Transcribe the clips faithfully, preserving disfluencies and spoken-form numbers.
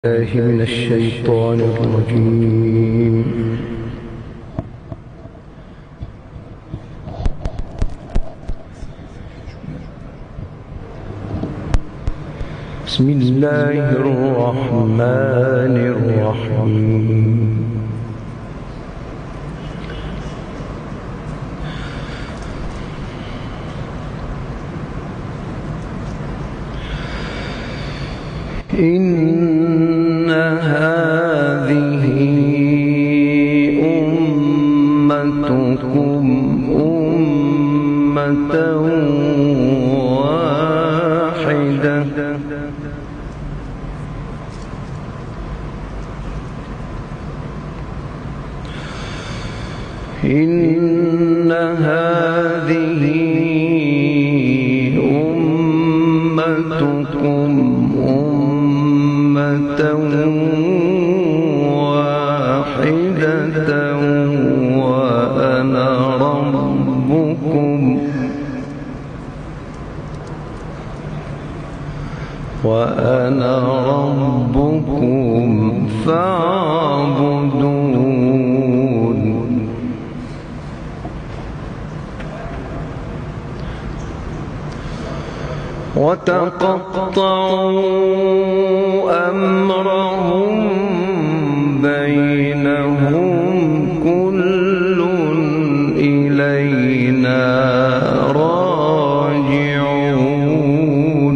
الله من الشيطان الرجيم. بسم الله الرحمن الرحيم. إن هذه أمتكم أمة واحدة إن هذه أمتكم أمة واحدة وأنا ربكم وأنا ربكم فاعبدون. وتقطعوا أمرهم بينهم كل إلينا راجعون.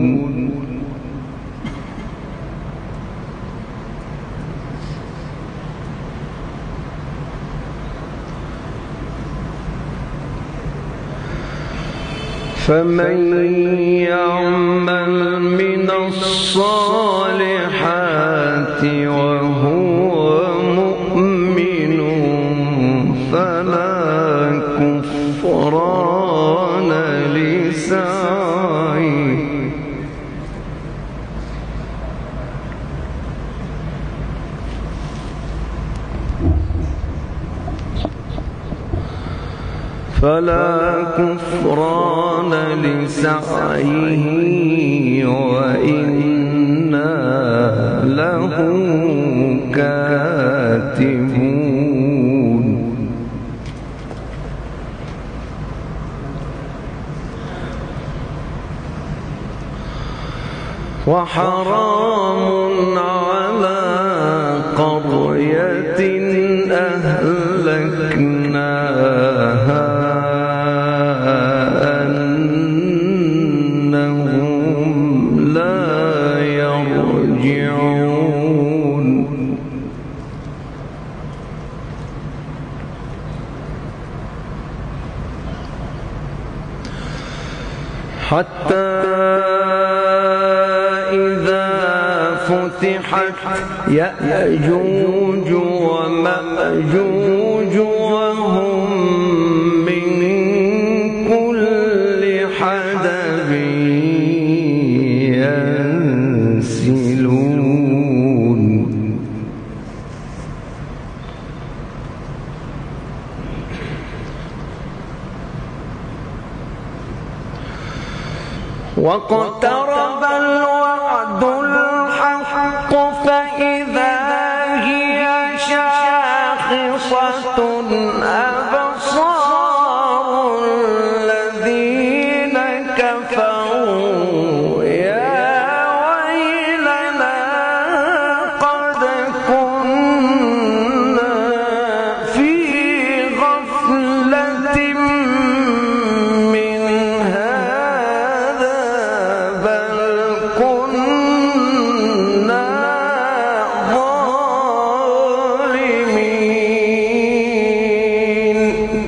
فمن يعمل من الصالحات وهو مؤمن فلا كفران لسعيه فلا كفران لسعيه وإنا له كاتبون. وحرام على قرية أهلكناها حتى إذا فتحت يأجوج ومأجوج وهم من كل حدب ينسلون. واقترب الوعد الحق فإذا هي شاخصة أبصار الذين كفروا يا ويلنا قد كنا في غفلة من هذا بل كنا ظالمين.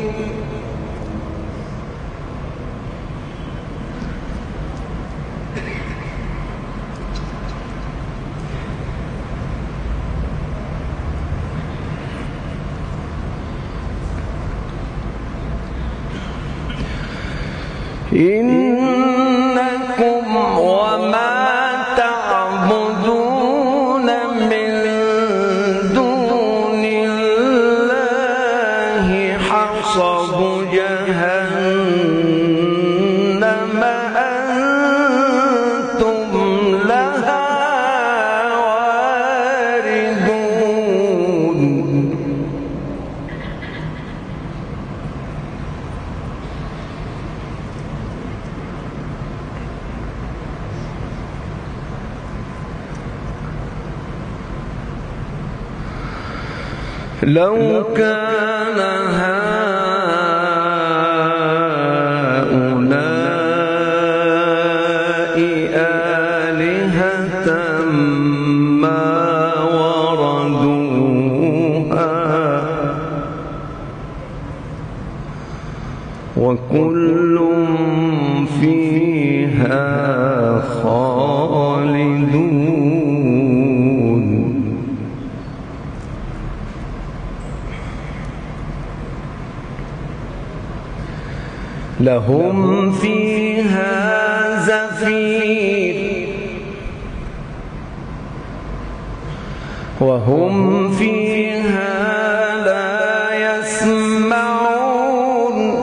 إنكم وما تعبدون من دون الله حصب جهنم أنتم لها لو كان هؤلاء آلهة ما وردوها وكل فيها خالدون. لهم فيها زفير وهم فيها لا يسمعون.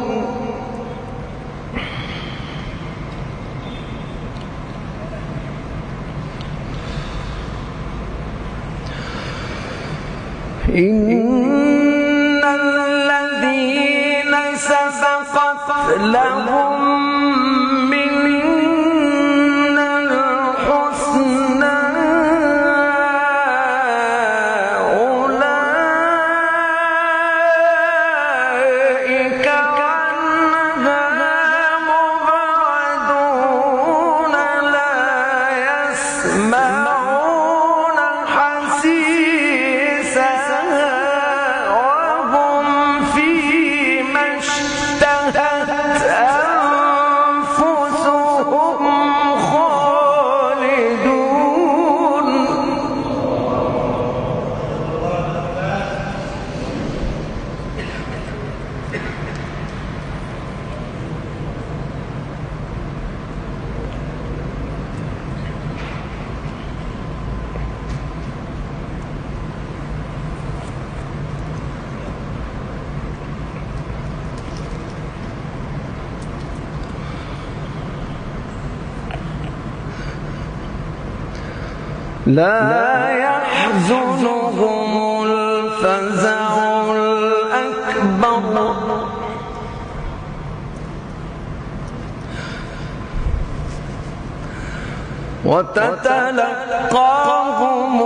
إن الذين سبقت لهم منا الحسنى أولئك عنها مبعدون لا يسمعون حسيسها وهم فيما اشتهت أنفسهم خالدون. لا يحزنهم الفزع الأكبر وتتلقاهم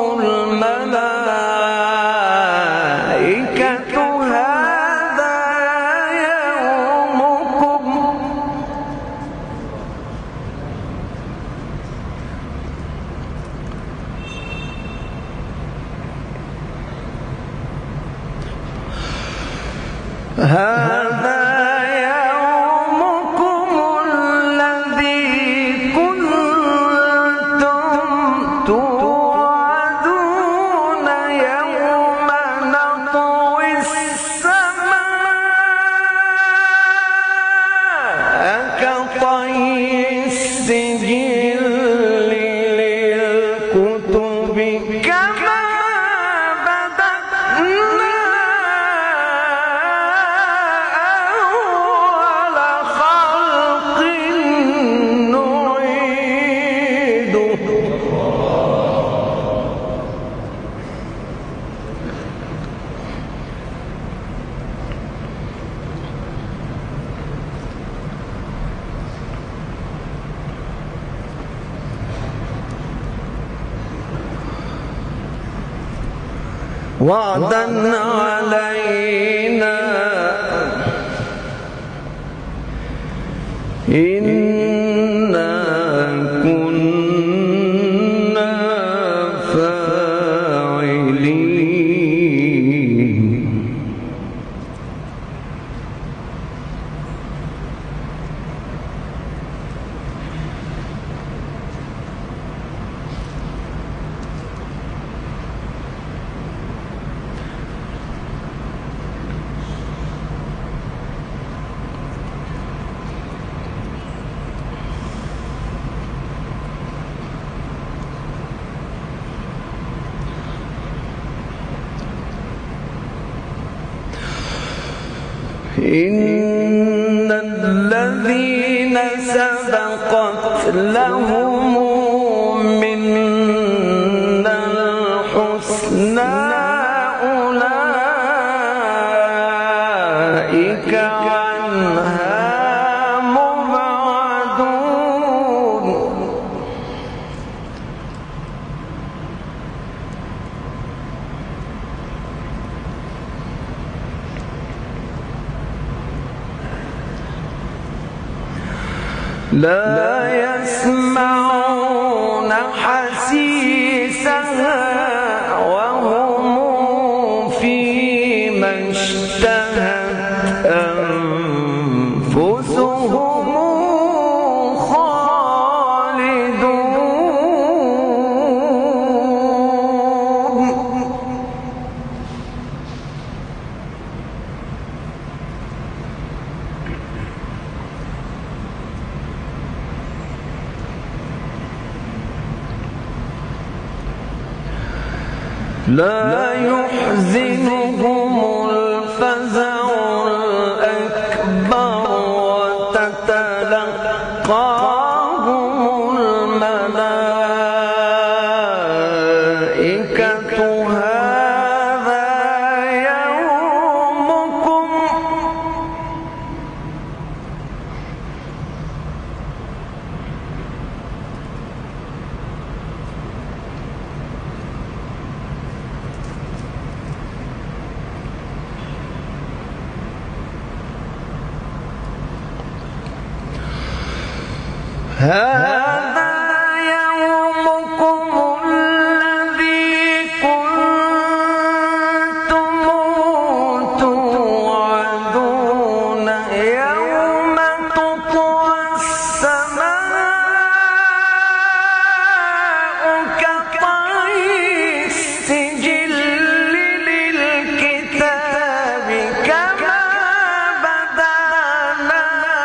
الملائكة هذا يومكم هذا يومكم الذي كنتم توعدون يوم نطوي السماء كطي السجل للكتب كما بدأنا وعدا علينا إنا كنا فاعلين. إن الذين سبقت لهم منا الحسنى أولئك عنها مبعدون. لا يسمعون حسيسها وهم فيما اشتهت أنفسهم خالدون. لا يحزنهم الفزع الأكبر وتتلقاهم الملائكة هذا يومكم هذا يومكم الذي كنتم توعدون يوم تطوى السماء كطي السجل للكتاب كما بدأنا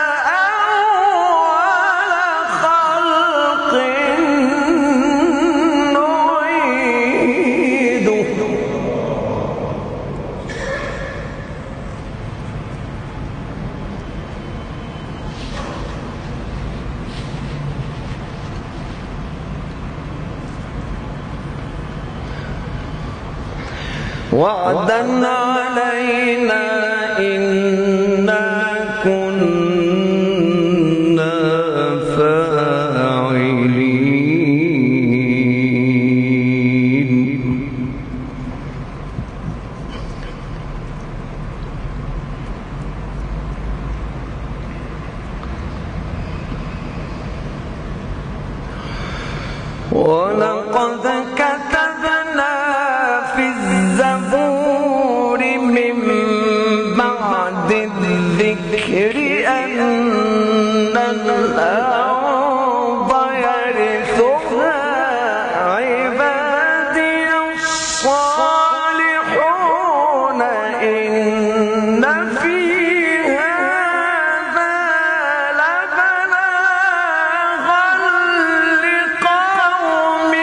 وعدا علينا إنا كنا فاعلين. ولقد كتبنا في الزبور من بعد الذكر أن الأرض يرثها عبادي الصالحون إن في هذا لبلاغا لقوم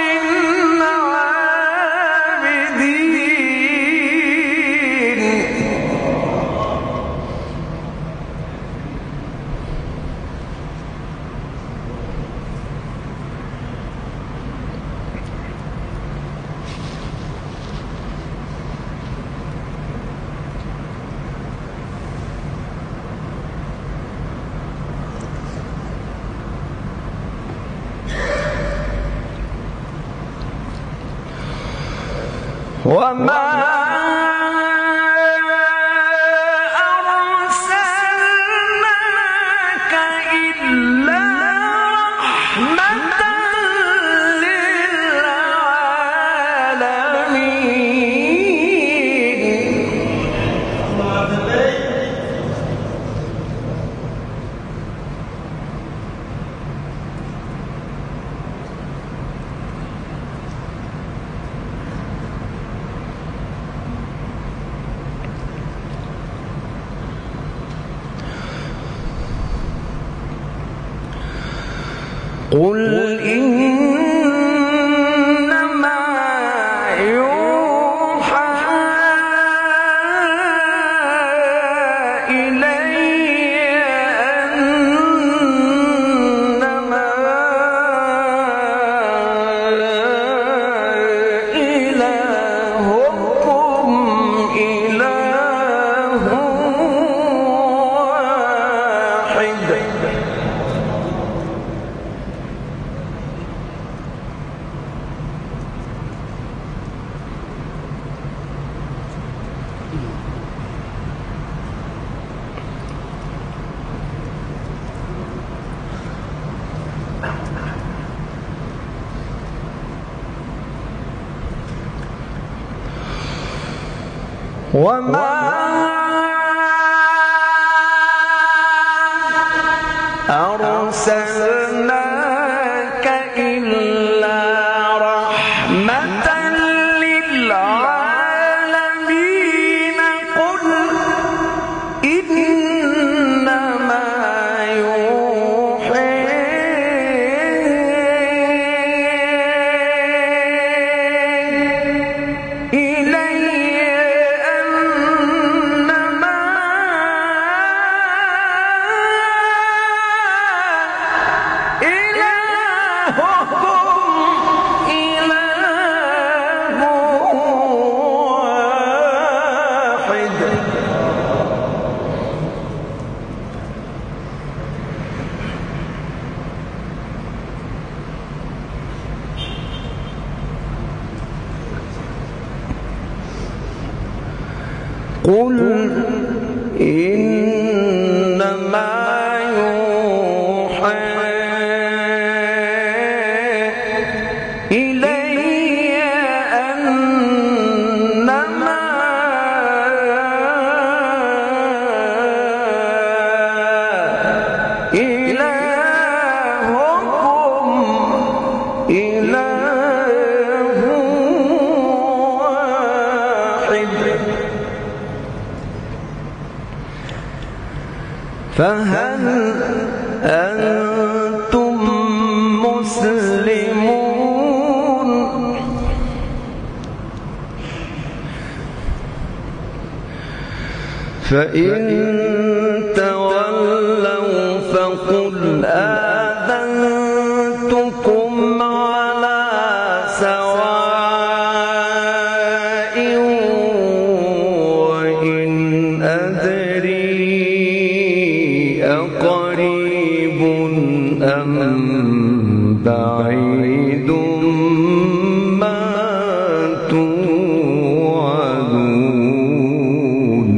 وما أرسلناك إلا رحمة للعالمين. قل إنما يوحى إلي أنما إلهكم إله واحد وما أرسلناك إلا رحمة للعالمين قل إنما يوحى قل إنما يوحى إلي أنما إلهكم إله واحد فهل أنتم مسلمون فإن تولوا فقل آذنتكم على سواء وإن أدري أقريب أم بعيد ما توعدون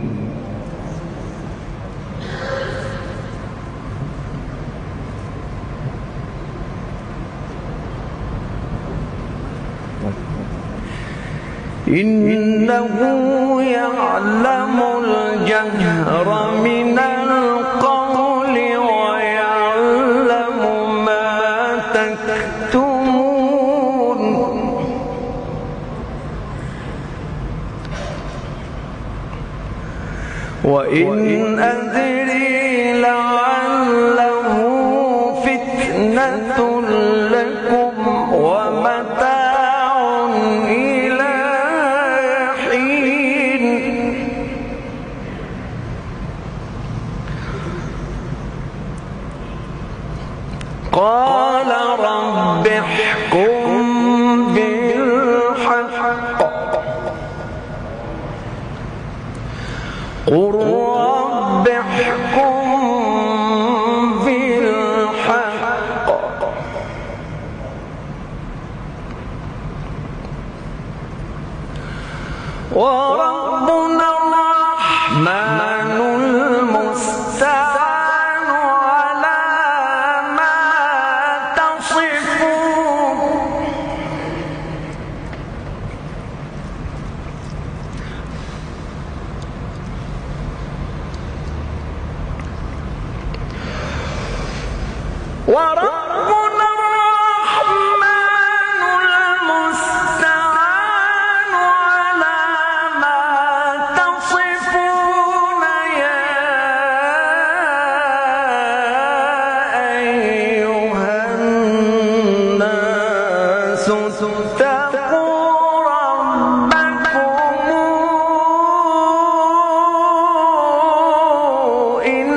إنه يعلم الجهر من القول ويعلم ما تكتمون وإن أدري لعله فتنة لكم ومتاع إلى حين قال رب احكم بالحق قل رب احكم بالحق وربنا الرحمن المستعان على ما تصفون وربنا الرحمن المستعان على ما تصفون يا أيها الناس اتقوا ربكم إن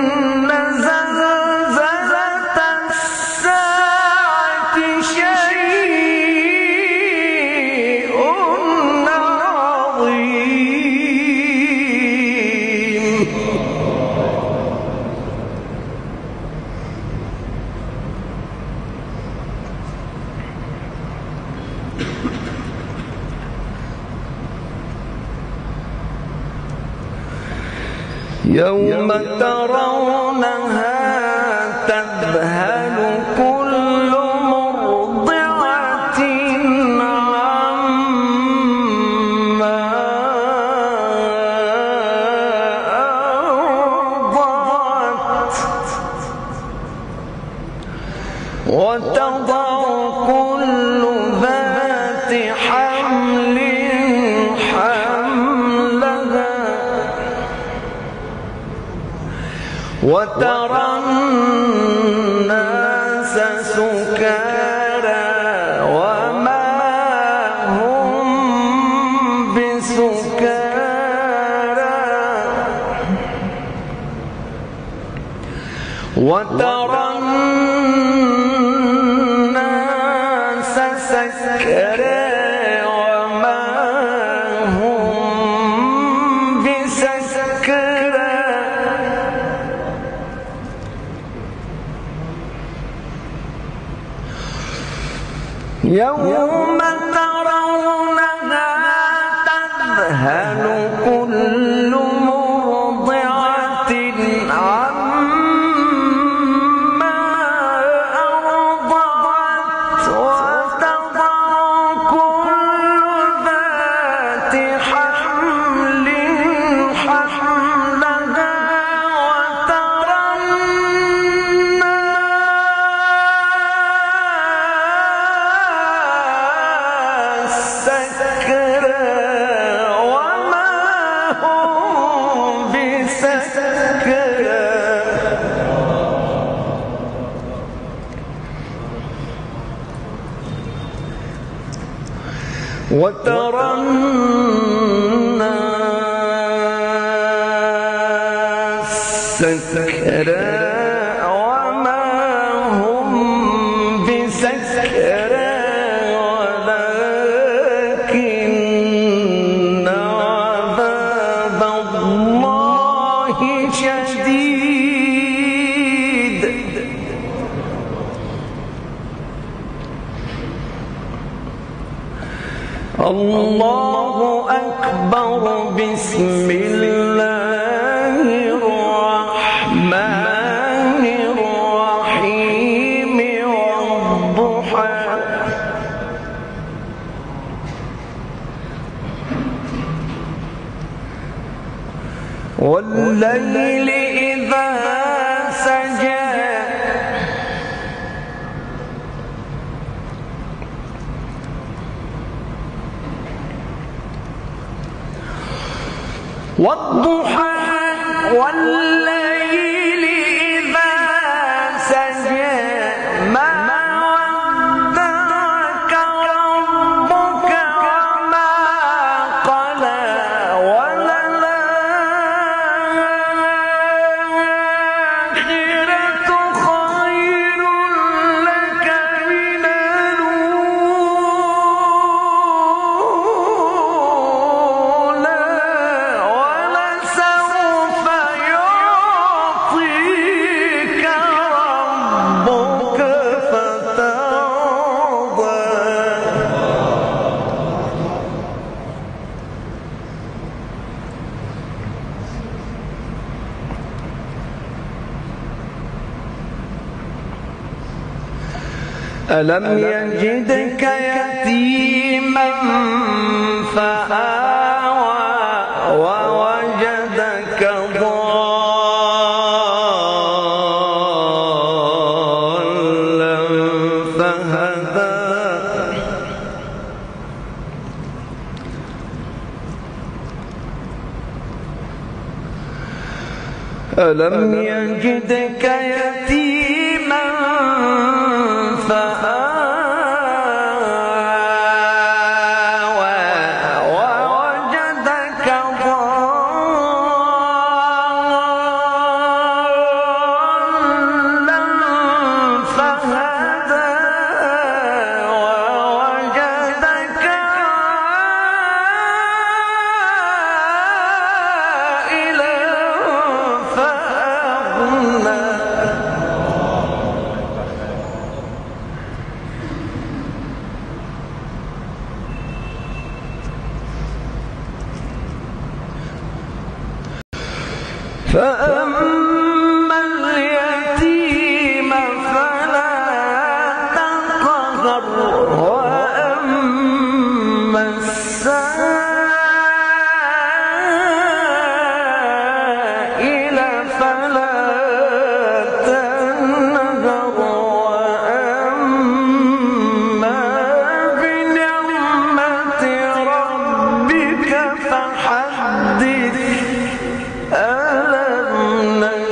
زلزلة الساعة شيء عظيم يوم ترونها تذهل كل مرضعة عما وترى الناس سكارى وما هم بسكارى وترى الناس سكارى وما هم بسكارى يوم ترونها تذهل كل مرضعة عما أرضعت وتضع كل ذات حمل حملها وترى الناس سكارى وما هم بسكارى وترى الناس سكارى وما هم بسكارى ولكن عذاب الله شديد الله أكبر بسم الله الرحمن الرحيم والضحى والليل إذا سجى والضحى والليل إذا سجى ما ودعك ربك وما قلى وللآخرة خير لك من الأولى ولسوف يعطيك ربك فترضى ألم يجدك يتيما فآوى ووجدك ضالا فهدى ألم يجدك يتيما فآوى ووجدك ضالا فهدى ووجدك عائلا فأغنى فأما اليتيم فلا تقهر وأما السائل فلا تنهر وأما بنعمة ربك فحدث ألم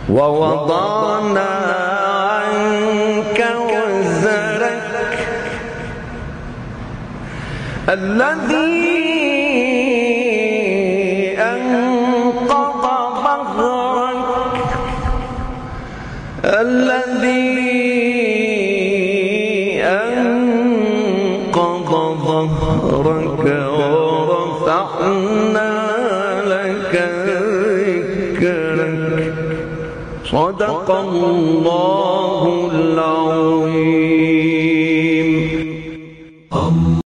ووضعنا عنك وزرك الذي أنقض ظهرك الذي أنقض ظهرك ورفعنا لك ذكرك. صدق الله العظيم.